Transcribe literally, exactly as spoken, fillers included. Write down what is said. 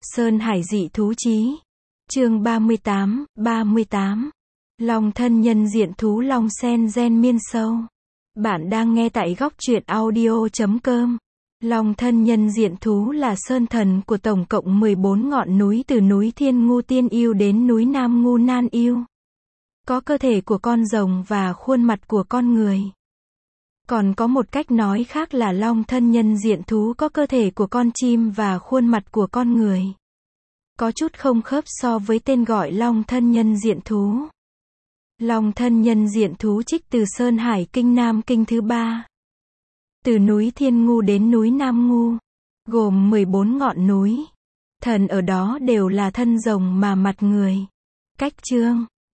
Sơn Hải dị thú chí. Chương ba mươi tám, ba mươi tám. Long thân nhân diện thú long sen gen miên sâu. Bạn đang nghe tại góc truyện audio chấm com. Long thân nhân diện thú là sơn thần của tổng cộng mười bốn ngọn núi từ núi Thiên Ngu Tiên Yêu đến núi Nam Ngu Nan Yêu. Có cơ thể của con rồng và khuôn mặt của con người. Còn có một cách nói khác là long thân nhân diện thú có cơ thể của con chim và khuôn mặt của con người. Có chút không khớp so với tên gọi long thân nhân diện thú. Long thân nhân diện thú trích từ Sơn Hải Kinh Nam Kinh thứ ba. Từ núi Thiên Ngu đến núi Nam Ngu, gồm mười bốn ngọn núi. Thần ở đó đều là thân rồng mà mặt người. Cách chương